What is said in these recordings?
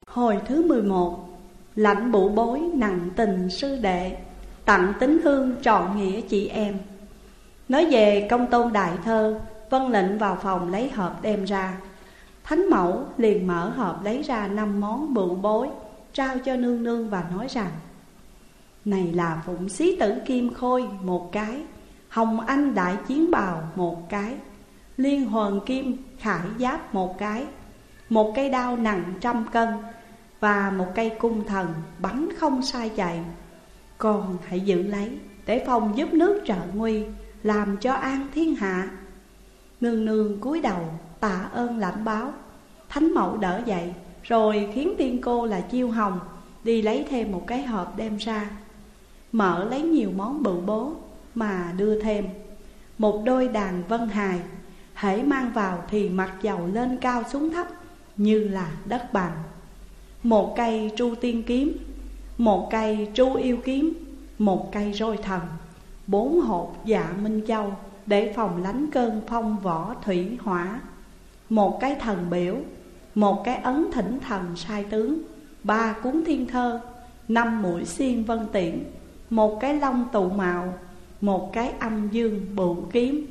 Hồi thứ 11. Lãnh bụ bối nặng tình sư đệ, tặng tín hương trọn nghĩa chị em. Nói về công tôn đại thơ, vân lệnh vào phòng lấy hộp đem ra. Thánh mẫu liền mở hộp lấy ra 5 món bụ bối, trao cho nương nương và nói rằng: này là phụng xí tử kim khôi 1 cái, hồng anh đại chiến bào 1 cái, liên hoàn kim khải giáp 1 cái, 1 cây đao nặng 100 cân và 1 cây cung thần bắn không sai chạy. Con hãy giữ lấy để phòng giúp nước trợ nguy, làm cho an thiên hạ. Nương nương cúi đầu tạ ơn lãnh báo. Thánh mẫu đỡ dậy, rồi khiến tiên cô là Chiêu Hồng đi lấy thêm 1 cái hộp đem ra. Mở lấy nhiều món bự bố mà đưa thêm: 1 đôi đàn vân hài, hễ mang vào thì mặc dầu lên cao xuống thấp như là đất bằng. 1 cây tru tiên kiếm, 1 cây tru yêu kiếm, 1 cây roi thần, 4 hộp dạ minh châu để phòng lánh cơn phong võ thủy hỏa, 1 cái thần biểu, 1 cái ấn thỉnh thần sai tướng, 3 cuốn thiên thơ, 5 mũi xiên vân tiễn, 1 cái long tụ mạo, 1 cái âm dương bụ kiếm.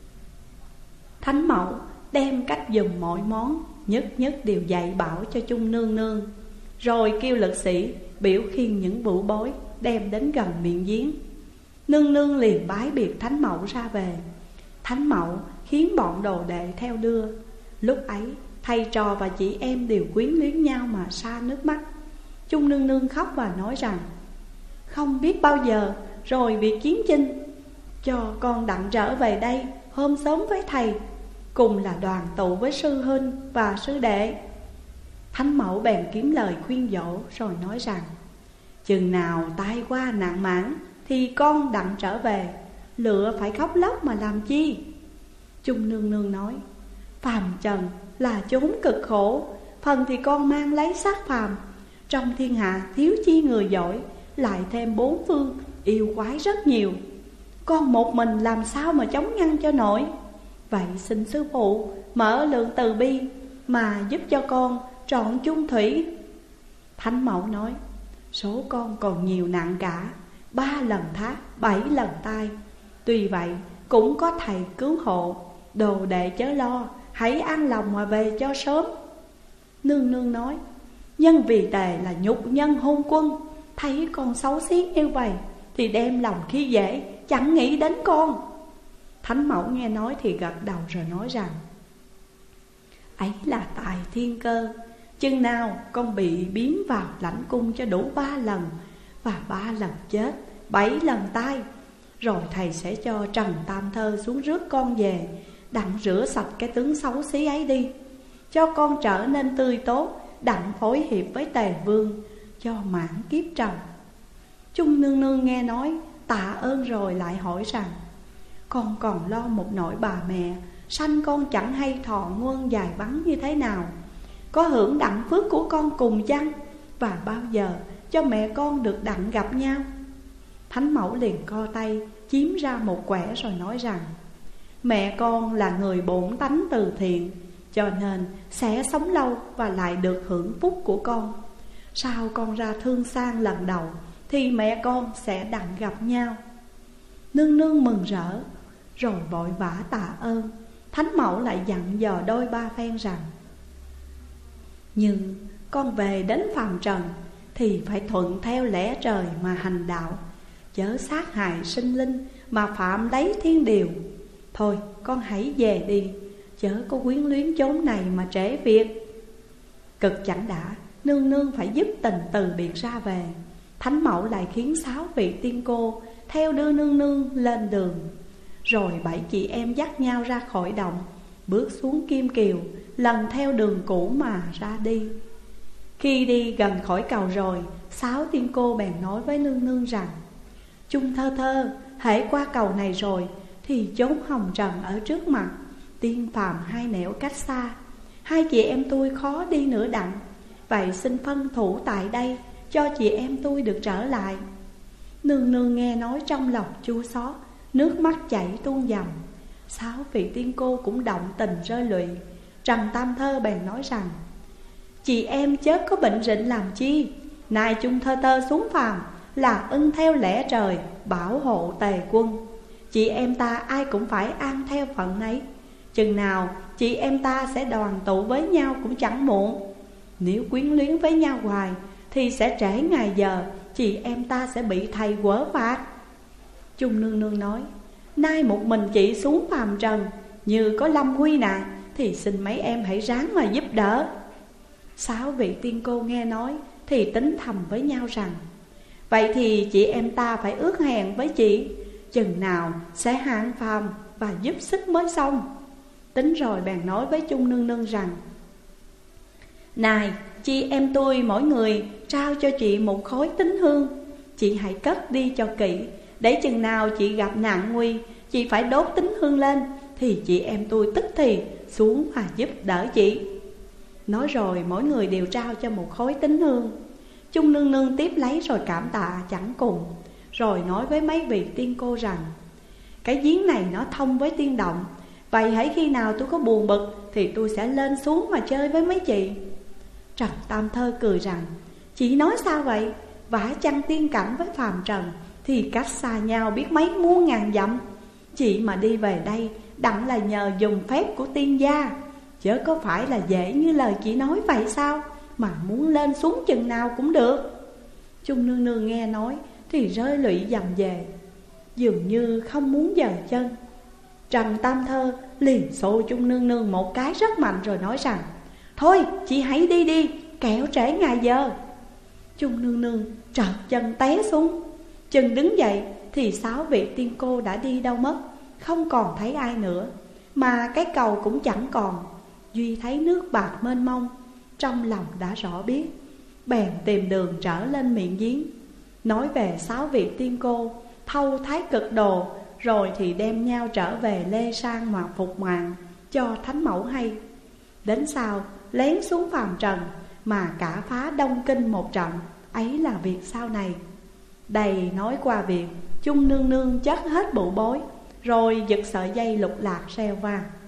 Thánh mẫu đem cách dùng mọi món, nhất nhất đều dạy bảo cho chung nương nương, rồi kêu lực sĩ biểu khiêng những bụ bối đem đến gần miệng giếng. Nương nương liền bái biệt thánh mẫu ra về. Thánh mẫu khiến bọn đồ đệ theo đưa. Lúc ấy thầy trò và chị em đều quyến luyến nhau mà xa nước mắt. Chung nương nương khóc và nói rằng: không biết bao giờ rồi việc chiến chinh, cho con đặng trở về đây hôm sớm với thầy, cùng là đoàn tụ với sư huynh và sư đệ. Thánh mẫu bèn kiếm lời khuyên dỗ, rồi nói rằng: chừng nào tai qua nạn mãn thì con đặng trở về, lựa phải khóc lóc mà làm chi. Chung nương nương nói: phàm trần là chốn cực khổ, phần thì con mang lấy xác phàm. Trong thiên hạ thiếu chi người giỏi, lại thêm 4 phương yêu quái rất nhiều, con một mình làm sao mà chống ngăn cho nổi. Vậy xin sư phụ mở lượng từ bi mà giúp cho con trọn chung thủy. Thánh mẫu nói: số con còn nhiều nặng cả, 3 lần thác 7 lần tai. Tuy vậy cũng có thầy cứu hộ, đồ đệ chớ lo, hãy an lòng mà về cho sớm. Nương nương nói: nhân vì tề là nhục nhân hôn quân, thấy con xấu xí như vậy thì đem lòng khi dễ, chẳng nghĩ đến con. Thánh mẫu nghe nói thì gật đầu rồi nói rằng: ấy là tài thiên cơ, chừng nào con bị biến vào lãnh cung cho đủ 3 lần, và 3 lần chết, 7 lần tai, rồi thầy sẽ cho Trần Tam Thơ xuống rước con về, đặng rửa sạch cái tướng xấu xí ấy đi, cho con trở nên tươi tốt, đặng phối hiệp với Tề Vương, cho mãn kiếp trần. Chung nương nương nghe nói tạ ơn rồi lại hỏi rằng: con còn lo một nỗi bà mẹ, sanh con chẳng hay thọ nguồn dài bắn như thế nào, có hưởng đặng phước của con cùng chăng, và bao giờ cho mẹ con được đặng gặp nhau. Thánh mẫu liền co tay chiếm ra một quẻ rồi nói rằng: mẹ con là người bổn tánh từ thiện, cho nên sẽ sống lâu và lại được hưởng phúc của con. Sau con ra thương sang lần đầu thì mẹ con sẽ đặng gặp nhau. Nương nương mừng rỡ, rồi vội vã tạ ơn. Thánh mẫu lại dặn dò đôi ba phen rằng: nhưng con về đến phàm trần thì phải thuận theo lẽ trời mà hành đạo, chớ sát hại sinh linh mà phạm lấy thiên điều. Thôi con hãy về đi, chớ có quyến luyến chốn này mà trễ việc. Cực chẳng đã, nương nương phải dứt tình từ biệt ra về. Thánh mẫu lại khiến 6 vị tiên cô theo đưa nương nương lên đường. Rồi 7 chị em dắt nhau ra khỏi động, bước xuống Kim Kiều, lần theo đường cũ mà ra đi. Khi đi gần khỏi cầu rồi, 6 tiên cô bèn nói với nương nương rằng: Chung Thơ Thơ, hễ qua cầu này rồi thì chốn hồng trần ở trước mặt, tiên phàm hai nẻo cách xa, 2 chị em tôi khó đi nữa đặng. Vậy xin phân thủ tại đây, cho chị em tôi được trở lại. Nương nương nghe nói trong lòng chua xót, nước mắt chảy tuôn dòng. 6 vị tiên cô cũng động tình rơi lụy. Trần Tam Thơ bèn nói rằng: chị em chớ có bệnh rịnh làm chi. Nay chung thơ tơ xuống phàm, là ưng theo lẽ trời, bảo hộ tề quân. Chị em ta ai cũng phải an theo phận nấy. Chừng nào chị em ta sẽ đoàn tụ với nhau cũng chẳng muộn. Nếu quyến luyến với nhau hoài thì sẽ trễ ngày giờ, chị em ta sẽ bị thầy quở phạt. Chung Nương Nương nói: nay một mình chị xuống phàm trần, như có lâm nguy nạn, thì xin mấy em hãy ráng mà giúp đỡ. 6 vị tiên cô nghe nói thì tính thầm với nhau rằng: vậy thì chị em ta phải ước hẹn với chị, chừng nào sẽ hạ phàm và giúp sức mới xong. Tính rồi bèn nói với Chung Nương Nương rằng: này, chị em tôi mỗi người trao cho chị một khối tín hương. Chị hãy cất đi cho kỹ, để chừng nào chị gặp nạn nguy, chị phải đốt tín hương lên, thì chị em tôi tức thì xuống và giúp đỡ chị. Nói rồi mỗi người đều trao cho một khối tín hương. Chung Nương Nương tiếp lấy rồi cảm tạ chẳng cùng, rồi nói với mấy vị tiên cô rằng: cái giếng này nó thông với tiên động, vậy hãy khi nào tôi có buồn bực thì tôi sẽ lên xuống mà chơi với mấy chị. Trần Tam Thơ cười rằng: chị nói sao vậy? Vả chăng tiên cảnh với phàm trần thì cách xa nhau biết mấy muôn ngàn dặm. Chị mà đi về đây đặng là nhờ dùng phép của tiên gia, chớ có phải là dễ như lời chị nói vậy sao? Mà muốn lên xuống chừng nào cũng được. Chung Nương Nương nghe nói thì rơi lụy dầm về, dường như không muốn dời chân. Trần Tam Thơ liền xô Chung Nương Nương một cái rất mạnh rồi nói rằng: thôi chị hãy đi đi, kẻo trễ ngày giờ. Chung Nương Nương trợt chân té xuống. Chừng đứng dậy thì 6 vị tiên cô đã đi đâu mất, không còn thấy ai nữa, mà cái cầu cũng chẳng còn. Duy thấy nước bạc mênh mông, trong lòng đã rõ biết, bèn tìm đường trở lên miệng giếng. Nói về 6 vị tiên cô thâu thái cực đồ, rồi thì đem nhau trở về Lê Sang mà phục mạng cho Thánh Mẫu hay. Đến sau lén xuống phàm trần mà cả phá Đông Kinh một trận, ấy là việc sau này. Đầy nói qua việc Chung Nương Nương chất hết bụ bối, rồi giật sợi dây lục lạc reo vang.